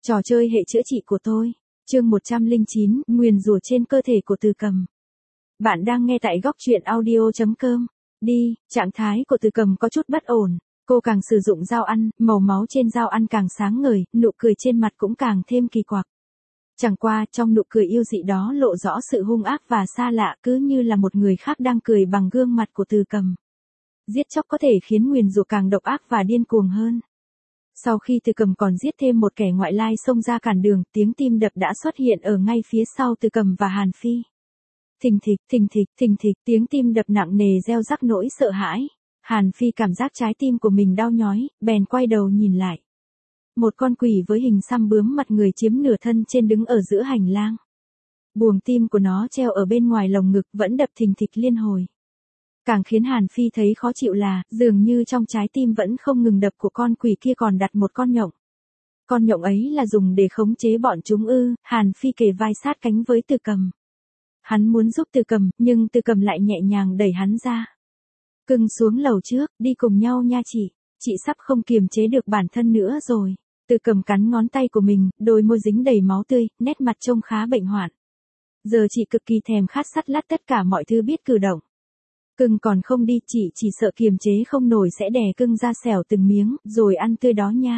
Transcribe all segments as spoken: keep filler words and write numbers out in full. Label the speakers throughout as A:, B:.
A: Trò chơi hệ chữa trị của tôi. Chương một trăm lẻ chín, nguyền rủa trên cơ thể của Từ Cầm. Bạn đang nghe tại góc truyện audio chấm com. Đi, trạng thái của Từ Cầm có chút bất ổn. Cô càng sử dụng dao ăn, màu máu trên dao ăn càng sáng ngời, nụ cười trên mặt cũng càng thêm kỳ quặc. Chẳng qua, trong nụ cười yêu dị đó lộ rõ sự hung ác và xa lạ, cứ như là một người khác đang cười bằng gương mặt của Từ Cầm. Giết chóc có thể khiến nguyền rủa càng độc ác và điên cuồng hơn. Sau khi Từ Cầm còn giết thêm một kẻ ngoại lai xông ra cản đường, tiếng tim đập đã xuất hiện ở ngay phía sau Từ Cầm và Hàn Phi. Thình thịch, thình thịch, thình thịch, tiếng tim đập nặng nề reo rắc nỗi sợ hãi. Hàn Phi cảm giác trái tim của mình đau nhói, bèn quay đầu nhìn lại. Một con quỷ với hình xăm bướm mặt người chiếm nửa thân trên đứng ở giữa hành lang. Buồng tim của nó treo ở bên ngoài lồng ngực vẫn đập thình thịch liên hồi. Càng khiến Hàn Phi thấy khó chịu là, dường như trong trái tim vẫn không ngừng đập của con quỷ kia còn đặt một con nhộng. Con nhộng ấy là dùng để khống chế bọn chúng ư? Hàn Phi kề vai sát cánh với Từ Cầm. Hắn muốn giúp Từ Cầm, nhưng Từ Cầm lại nhẹ nhàng đẩy hắn ra. Cưng xuống lầu trước, đi cùng nhau nha chị, chị sắp không kiềm chế được bản thân nữa rồi. Từ Cầm cắn ngón tay của mình, đôi môi dính đầy máu tươi, nét mặt trông khá bệnh hoạn. Giờ chị cực kỳ thèm khát sắt lát tất cả mọi thứ biết cử động. Cưng còn không đi, chị chỉ sợ kiềm chế không nổi sẽ đè cưng ra xẻo từng miếng, rồi ăn tươi đó nha.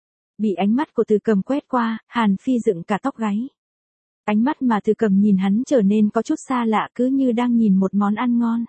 A: Bị ánh mắt của Từ Cầm quét qua, Hàn Phi dựng cả tóc gáy. Ánh mắt mà Từ Cầm nhìn hắn trở nên có chút xa lạ, cứ như đang nhìn một món ăn ngon.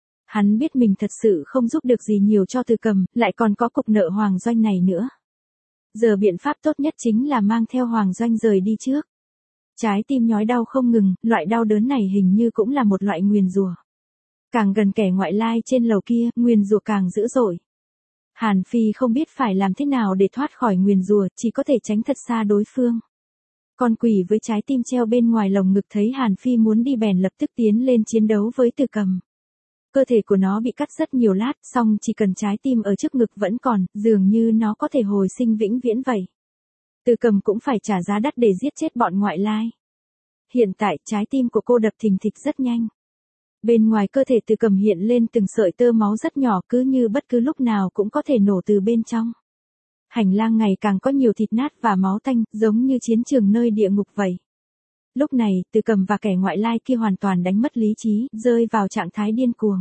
A: Hắn biết mình thật sự không giúp được gì nhiều cho Từ Cầm, lại còn có cục nợ Hoàng Doanh này nữa. Giờ biện pháp tốt nhất chính là mang theo Hoàng Doanh rời đi trước. Trái tim nhói đau không ngừng, loại đau đớn này hình như cũng là một loại nguyền rủa. Càng gần kẻ ngoại lai trên lầu kia, nguyền rủa càng dữ dội. Hàn Phi không biết phải làm thế nào để thoát khỏi nguyền rủa, chỉ có thể tránh thật xa đối phương. Con quỷ với trái tim treo bên ngoài lồng ngực thấy Hàn Phi muốn đi bèn lập tức tiến lên chiến đấu với Từ Cầm. Cơ thể của nó bị cắt rất nhiều lát, song chỉ cần trái tim ở trước ngực vẫn còn, dường như nó có thể hồi sinh vĩnh viễn vậy. Từ Cầm cũng phải trả giá đắt để giết chết bọn ngoại lai. Hiện tại, trái tim của cô đập thình thịch rất nhanh. Bên ngoài cơ thể Từ Cầm hiện lên từng sợi tơ máu rất nhỏ, cứ như bất cứ lúc nào cũng có thể nổ từ bên trong. Hành lang ngày càng có nhiều thịt nát và máu tanh, giống như chiến trường nơi địa ngục vậy. Lúc này, Từ Cầm và kẻ ngoại lai kia hoàn toàn đánh mất lý trí, rơi vào trạng thái điên cuồng.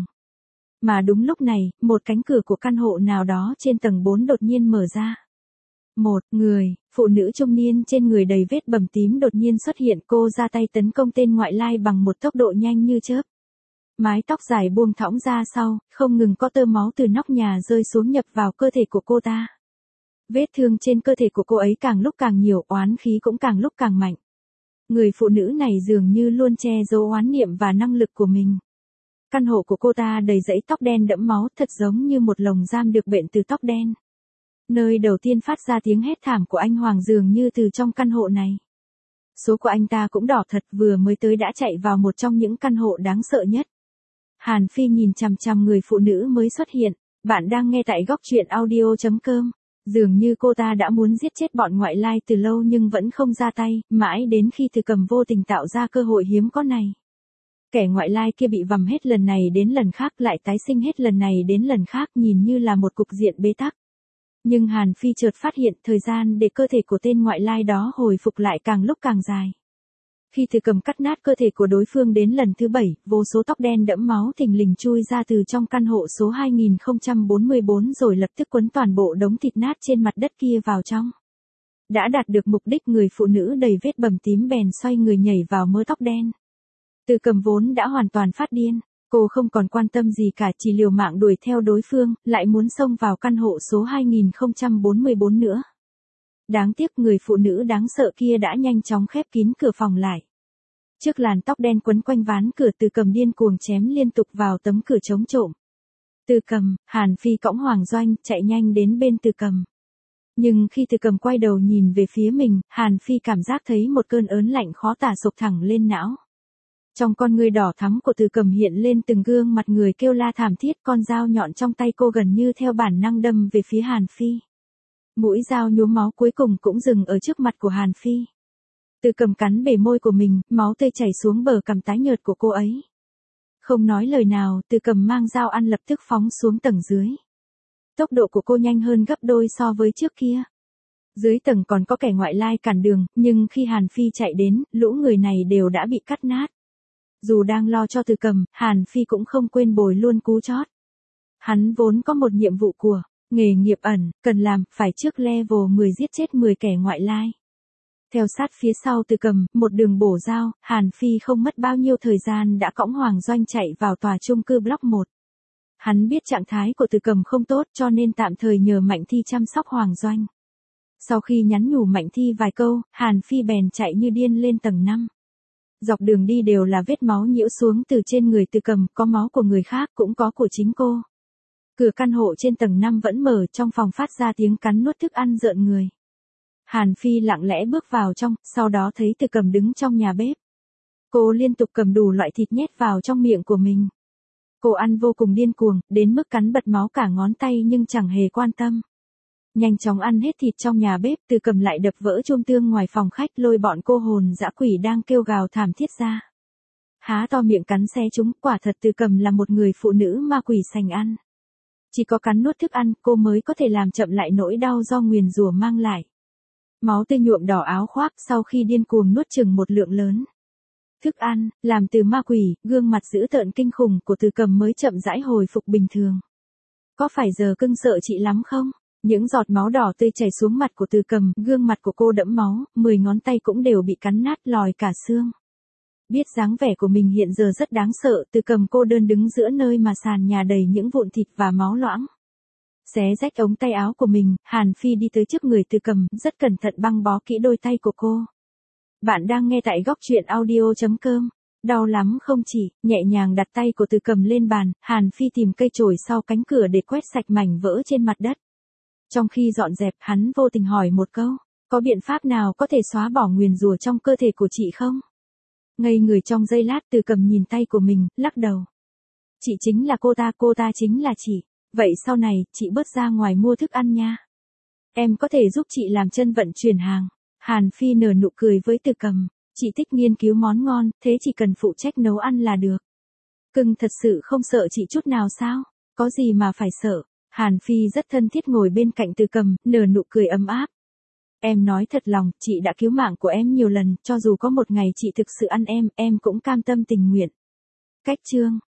A: Mà đúng lúc này, một cánh cửa của căn hộ nào đó trên tầng bốn đột nhiên mở ra. Một người, phụ nữ trung niên trên người đầy vết bầm tím đột nhiên xuất hiện, cô ra tay tấn công tên ngoại lai bằng một tốc độ nhanh như chớp. Mái tóc dài buông thõng ra sau, không ngừng có tơ máu từ nóc nhà rơi xuống nhập vào cơ thể của cô ta. Vết thương trên cơ thể của cô ấy càng lúc càng nhiều, oán khí cũng càng lúc càng mạnh. Người phụ nữ này dường như luôn che giấu oán niệm và năng lực của mình. Căn hộ của cô ta đầy dãy tóc đen đẫm máu, thật giống như một lồng giam được bện từ tóc đen. Nơi đầu tiên phát ra tiếng hét thảm của anh Hoàng dường như từ trong căn hộ này. Số của anh ta cũng đỏ thật, vừa mới tới đã chạy vào một trong những căn hộ đáng sợ nhất. Hàn Phi nhìn chằm chằm người phụ nữ mới xuất hiện. Bạn đang nghe tại góc truyện audio chấm com. Dường như cô ta đã muốn giết chết bọn ngoại lai từ lâu nhưng vẫn không ra tay, mãi đến khi Từ Cầm vô tình tạo ra cơ hội hiếm có này. Kẻ ngoại lai kia bị vằm hết lần này đến lần khác, lại tái sinh hết lần này đến lần khác, nhìn như là một cục diện bế tắc. Nhưng Hàn Phi chợt phát hiện thời gian để cơ thể của tên ngoại lai đó hồi phục lại càng lúc càng dài. Khi Từ Cầm cắt nát cơ thể của đối phương đến lần thứ bảy, vô số tóc đen đẫm máu thình lình chui ra từ trong căn hộ số hai nghìn không trăm bốn mươi tư rồi lập tức quấn toàn bộ đống thịt nát trên mặt đất kia vào trong. Đã đạt được mục đích, người phụ nữ đầy vết bầm tím bèn xoay người nhảy vào mớ tóc đen. Từ Cầm vốn đã hoàn toàn phát điên, cô không còn quan tâm gì cả, chỉ liều mạng đuổi theo đối phương, lại muốn xông vào căn hộ số hai nghìn không trăm bốn mươi tư nữa. Đáng tiếc người phụ nữ đáng sợ kia đã nhanh chóng khép kín cửa phòng lại. Trước làn tóc đen quấn quanh ván cửa, Từ Cầm điên cuồng chém liên tục vào tấm cửa chống trộm. Từ Cầm, Hàn Phi cõng Hoàng Doanh, chạy nhanh đến bên Từ Cầm. Nhưng khi Từ Cầm quay đầu nhìn về phía mình, Hàn Phi cảm giác thấy một cơn ớn lạnh khó tả sộc thẳng lên não. Trong con ngươi đỏ thắm của Từ Cầm hiện lên từng gương mặt người kêu la thảm thiết, con dao nhọn trong tay cô gần như theo bản năng đâm về phía Hàn Phi. Mũi dao nhuốm máu cuối cùng cũng dừng ở trước mặt của Hàn Phi. Từ Cầm cắn bể môi của mình, máu tươi chảy xuống bờ cằm tái nhợt của cô ấy. Không nói lời nào, Từ Cầm mang dao ăn lập tức phóng xuống tầng dưới. Tốc độ của cô nhanh hơn gấp đôi so với trước kia. Dưới tầng còn có kẻ ngoại lai cản đường, nhưng khi Hàn Phi chạy đến, lũ người này đều đã bị cắt nát. Dù đang lo cho Từ Cầm, Hàn Phi cũng không quên bồi luôn cú chót. Hắn vốn có một nhiệm vụ của nghề nghiệp ẩn, cần làm, phải trước level mười giết chết mười kẻ ngoại lai. Theo sát phía sau Từ Cầm, một đường bổ dao, Hàn Phi không mất bao nhiêu thời gian đã cõng Hoàng Doanh chạy vào tòa chung cư Block một. Hắn biết trạng thái của Từ Cầm không tốt cho nên tạm thời nhờ Mạnh Thi chăm sóc Hoàng Doanh. Sau khi nhắn nhủ Mạnh Thi vài câu, Hàn Phi bèn chạy như điên lên tầng năm. Dọc đường đi đều là vết máu nhiễu xuống từ trên người Từ Cầm, có máu của người khác cũng có của chính cô. Cửa căn hộ trên tầng năm vẫn mở, trong phòng phát ra tiếng cắn nuốt thức ăn rợn người. Hàn Phi lặng lẽ bước vào trong, sau đó thấy Từ Cầm đứng trong nhà bếp. Cô liên tục cầm đủ loại thịt nhét vào trong miệng của mình. Cô ăn vô cùng điên cuồng, đến mức cắn bật máu cả ngón tay nhưng chẳng hề quan tâm. Nhanh chóng ăn hết thịt trong nhà bếp, Từ Cầm lại đập vỡ chum tương ngoài phòng khách, lôi bọn cô hồn dã quỷ đang kêu gào thảm thiết ra. Há to miệng cắn xé chúng, quả thật Từ Cầm là một người phụ nữ ma quỷ sành ăn. Chỉ có cắn nuốt thức ăn, cô mới có thể làm chậm lại nỗi đau do nguyền rủa mang lại. Máu tươi nhuộm đỏ áo khoác sau khi điên cuồng nuốt chừng một lượng lớn. Thức ăn, làm từ ma quỷ, gương mặt dữ tợn kinh khủng của Từ Cầm mới chậm rãi hồi phục bình thường. Có phải giờ cưng sợ chị lắm không? Những giọt máu đỏ tươi chảy xuống mặt của Từ Cầm, gương mặt của cô đẫm máu, mười ngón tay cũng đều bị cắn nát lòi cả xương. Biết dáng vẻ của mình hiện giờ rất đáng sợ, Từ Cầm cô đơn đứng giữa nơi mà sàn nhà đầy những vụn thịt và máu loãng. Xé rách ống tay áo của mình, Hàn Phi đi tới trước người Từ Cầm, rất cẩn thận băng bó kỹ đôi tay của cô. Bạn đang nghe tại góc truyện audio chấm com. Đau lắm không chỉ, nhẹ nhàng đặt tay của Từ Cầm lên bàn, Hàn Phi tìm cây chổi sau cánh cửa để quét sạch mảnh vỡ trên mặt đất. Trong khi dọn dẹp, hắn vô tình hỏi một câu, có biện pháp nào có thể xóa bỏ nguyền rủa trong cơ thể của chị không? Ngây người trong giây lát, Từ Cầm nhìn tay của mình, lắc đầu. Chị chính là cô ta, cô ta chính là chị. Vậy sau này, chị bớt ra ngoài mua thức ăn nha. Em có thể giúp chị làm chân vận chuyển hàng. Hàn Phi nở nụ cười với Từ Cầm. Chị thích nghiên cứu món ngon, thế chỉ cần phụ trách nấu ăn là được. Cưng thật sự không sợ chị chút nào sao? Có gì mà phải sợ? Hàn Phi rất thân thiết ngồi bên cạnh Từ Cầm, nở nụ cười ấm áp. Em nói thật lòng, chị đã cứu mạng của em nhiều lần, cho dù có một ngày chị thực sự ăn em, em cũng cam tâm tình nguyện. Cách chương